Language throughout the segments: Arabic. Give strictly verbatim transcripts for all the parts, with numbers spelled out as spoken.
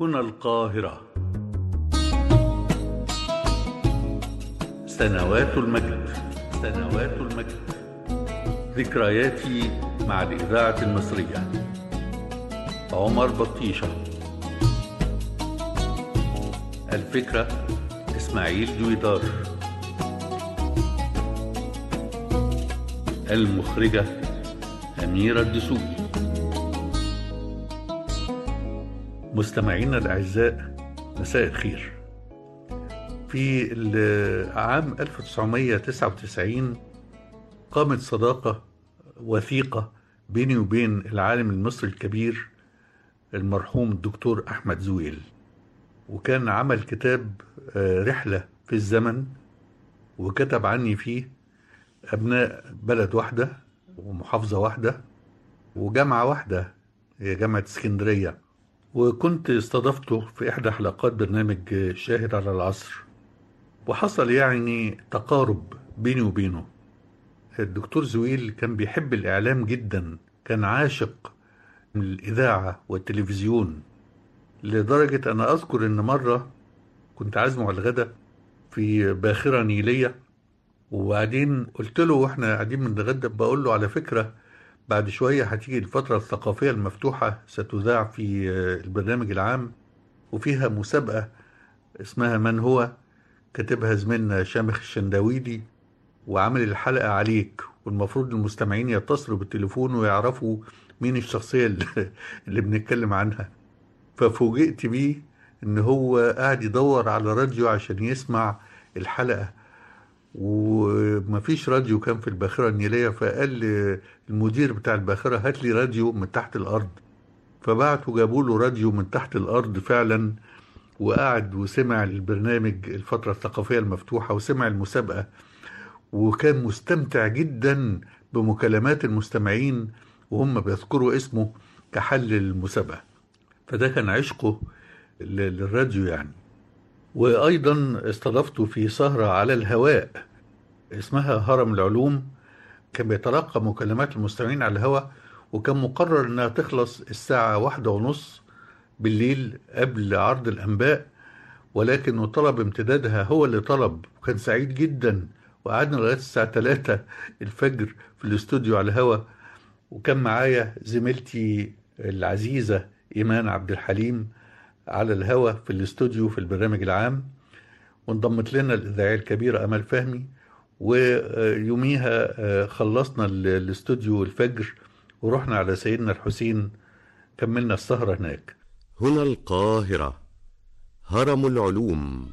هنا القاهرة. سنوات المجد سنوات المجد ذكرياتي مع الإذاعة المصرية. عمر بطيشة. الفكرة إسماعيل دويدار. المخرجة أميرة الدسوقي. مستمعينا الأعزاء، مساء الخير. في عام ألف وتسعمائة وتسعة وتسعين قامت صداقة وثيقة بيني وبين العالم المصري الكبير المرحوم الدكتور أحمد زويل، وكان عمل كتاب رحلة في الزمن، وكتب عني فيه أبناء بلد واحدة ومحافظة واحدة وجامعة واحدة، هي جامعة اسكندرية. وكنت استضفته في إحدى حلقات برنامج شاهد على العصر، وحصل يعني تقارب بيني وبينه. الدكتور زويل كان بيحب الإعلام جدا، كان عاشق الإذاعة والتلفزيون، لدرجة أنا أذكر إن مرة كنت عازمه على الغداء في باخرة نيلية، وبعدين قلت له واحنا قاعدين بنتغدى، بقول له على فكرة بعد شوية هتيجي الفترة الثقافية المفتوحة ستذاع في البرنامج العام، وفيها مسابقة اسمها من هو، كاتبها زميلنا شامخ الشنداويلي، وعامل الحلقة عليك، والمفروض المستمعين يتصلوا بالتليفون ويعرفوا مين الشخصية اللي, اللي بنتكلم عنها. ففوجئت بيه ان هو قاعد يدور على راديو عشان يسمع الحلقة، ومفيش راديو كان في الباخرة النيلية. فقال المدير بتاع الباخرة هات لي راديو من تحت الأرض، فبعتوا جابوا له راديو من تحت الأرض فعلا، وقعد وسمع البرنامج الفترة الثقافية المفتوحة وسمع المسابقة، وكان مستمتع جدا بمكالمات المستمعين وهم بيذكروا اسمه كحل المسابقة. فده كان عشقه للراديو يعني. وأيضا استضفته في سهرة على الهواء اسمها هرم العلوم، كان بيتلقى مكالمات المستمعين على الهواء، وكان مقرر انها تخلص الساعة واحدة ونص بالليل قبل عرض الأنباء، ولكنه طلب امتدادها، هو اللي طلب، وكان سعيد جدا. وقعدنا لغاية الساعة ثلاثة الفجر في الاستوديو على الهواء، وكان معايا زميلتي العزيزة إيمان عبد الحليم على الهواء في الاستوديو في البرنامج العام، وانضمت لنا الإذاعية الكبيرة أمل فهمي. ويوميها خلصنا الاستوديو الفجر ورحنا على سيدنا الحسين، كملنا السهرة هناك. هنا القاهرة، هرم العلوم.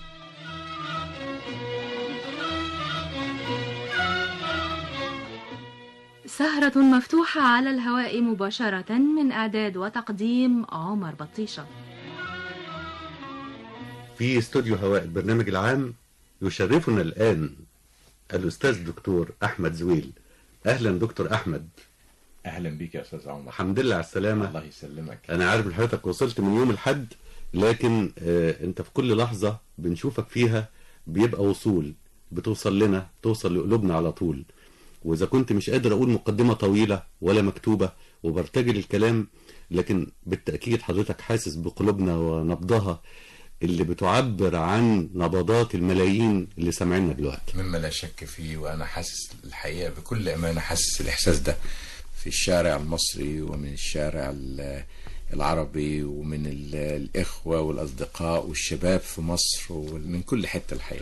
سهرة مفتوحة على الهواء مباشرة من إعداد وتقديم عمر بطيشة. في استوديو هواء البرنامج العام يشرفنا الآن الأستاذ الدكتور أحمد زويل. أهلا دكتور أحمد. أهلا بك يا أستاذ عمر. الحمد لله على السلامة. الله يسلمك. أنا عارف إن حضرتك وصلت من يوم الحد، لكن آه أنت في كل لحظة بنشوفك فيها بيبقى وصول، بتوصل لنا، توصل لقلوبنا على طول. وإذا كنت مش قادر أقول مقدمة طويلة ولا مكتوبة وبرتجل الكلام، لكن بالتأكيد حضرتك حاسس بقلوبنا ونبضها اللي بتعبر عن نبضات الملايين اللي سامعيننا دلوقتي. مما لا شك فيه، وأنا حاسس الحقيقة بكل أمانة، حاسس الإحساس ده في الشارع المصري ومن الشارع العربي ومن الإخوة والأصدقاء والشباب في مصر ومن كل حتة الحقيقة.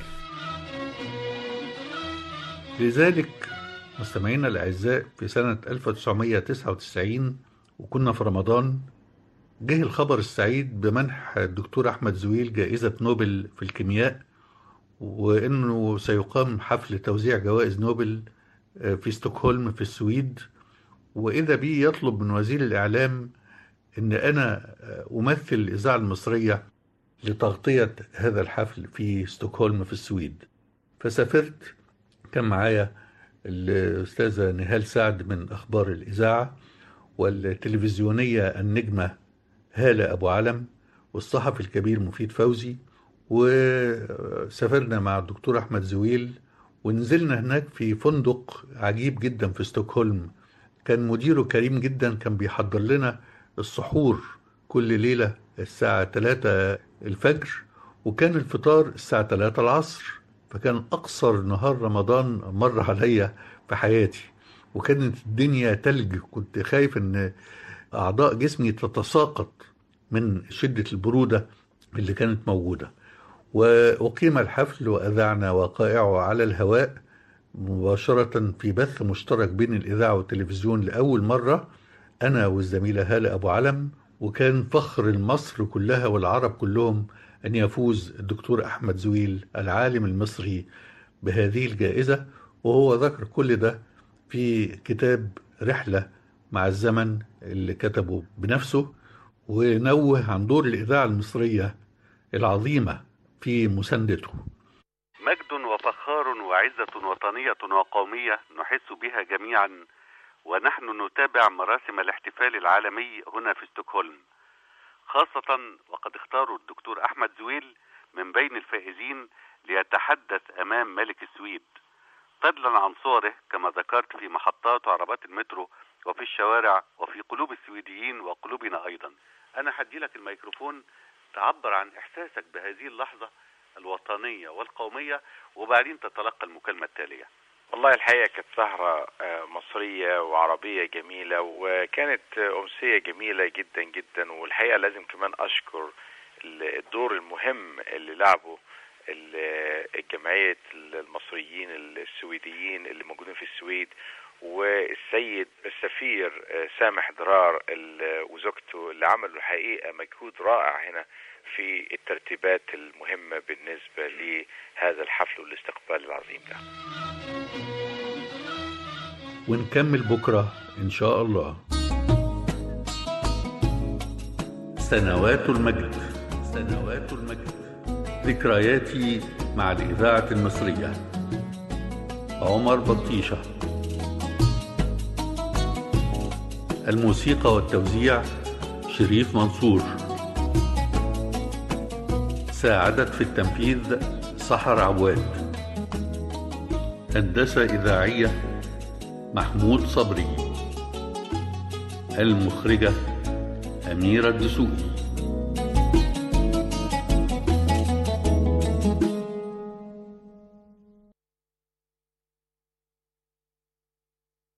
لذلك مستمعينا الأعزاء، في سنة ألف وتسعمائة وتسعة وتسعين وكنا في رمضان، جه الخبر السعيد بمنح الدكتور أحمد زويل جائزة نوبل في الكيمياء، وإنه سيقام حفل توزيع جوائز نوبل في ستوكهولم في السويد. وإذا بي يطلب من وزير الإعلام إن أنا أمثل الإذاعة المصرية لتغطية هذا الحفل في ستوكهولم في السويد. فسافرت، كان معايا الأستاذة نهال سعد من أخبار الإذاعة، والتلفزيونية النجمة هالة أبو علم، والصحفي الكبير مفيد فوزي. وسافرنا مع الدكتور أحمد زويل، ونزلنا هناك في فندق عجيب جدا في ستوكهولم. كان مديره كريم جدا، كان بيحضر لنا السحور كل ليلة الساعة تلاتة الفجر، وكان الفطار الساعة تلاتة العصر. فكان أقصر نهار رمضان مر عليا في حياتي، وكانت الدنيا تلج. كنت خايف ان أعضاء جسمي تتساقط من شدة البرودة اللي كانت موجودة. وأقيم الحفل وأذعنا وقائعه على الهواء مباشرة في بث مشترك بين الإذاعة والتلفزيون لأول مرة، أنا والزميلة هالة أبو علم. وكان فخر مصر كلها والعرب كلهم أن يفوز الدكتور أحمد زويل العالم المصري بهذه الجائزة. وهو ذكر كل ده في كتاب رحلة مع الزمن اللي كتبه بنفسه، ونوه عن دور الإذاعة المصرية العظيمة في مساندته. مجد وفخار وعزة وطنية وقومية نحس بها جميعا ونحن نتابع مراسم الاحتفال العالمي هنا في ستوكهولم، خاصة وقد اختاروا الدكتور أحمد زويل من بين الفائزين ليتحدث أمام ملك السويد، فضلا عن صوره كما ذكرت في محطات وعربات المترو وفي الشوارع وفي قلوب السويديين وقلوبنا أيضا. أنا هدي لك الميكروفون تعبر عن إحساسك بهذه اللحظة الوطنية والقومية، وبعدين تتلقى المكالمة التالية. والله الحقيقة كانت سهرة مصرية وعربية جميلة، وكانت أمسية جميلة جدا جدا. والحقيقة لازم كمان أشكر الدور المهم اللي لعبه الجمعية المصريين السويديين اللي موجودين في السويد، والسيد السفير سامح درار وزوجته اللي عملوا الحقيقة مجهود رائع هنا في الترتيبات المهمة بالنسبة لهذا الحفل والاستقبال العظيم ده. ونكمل بكرة إن شاء الله. سنوات المجد، سنوات المجد، ذكرياتي مع الإذاعة المصرية. عمر بطيشة. الموسيقى والتوزيع شريف منصور. ساعدت في التنفيذ سحر عواد. هندسة إذاعية محمود صبري. المخرجة أميرة الدسوقي.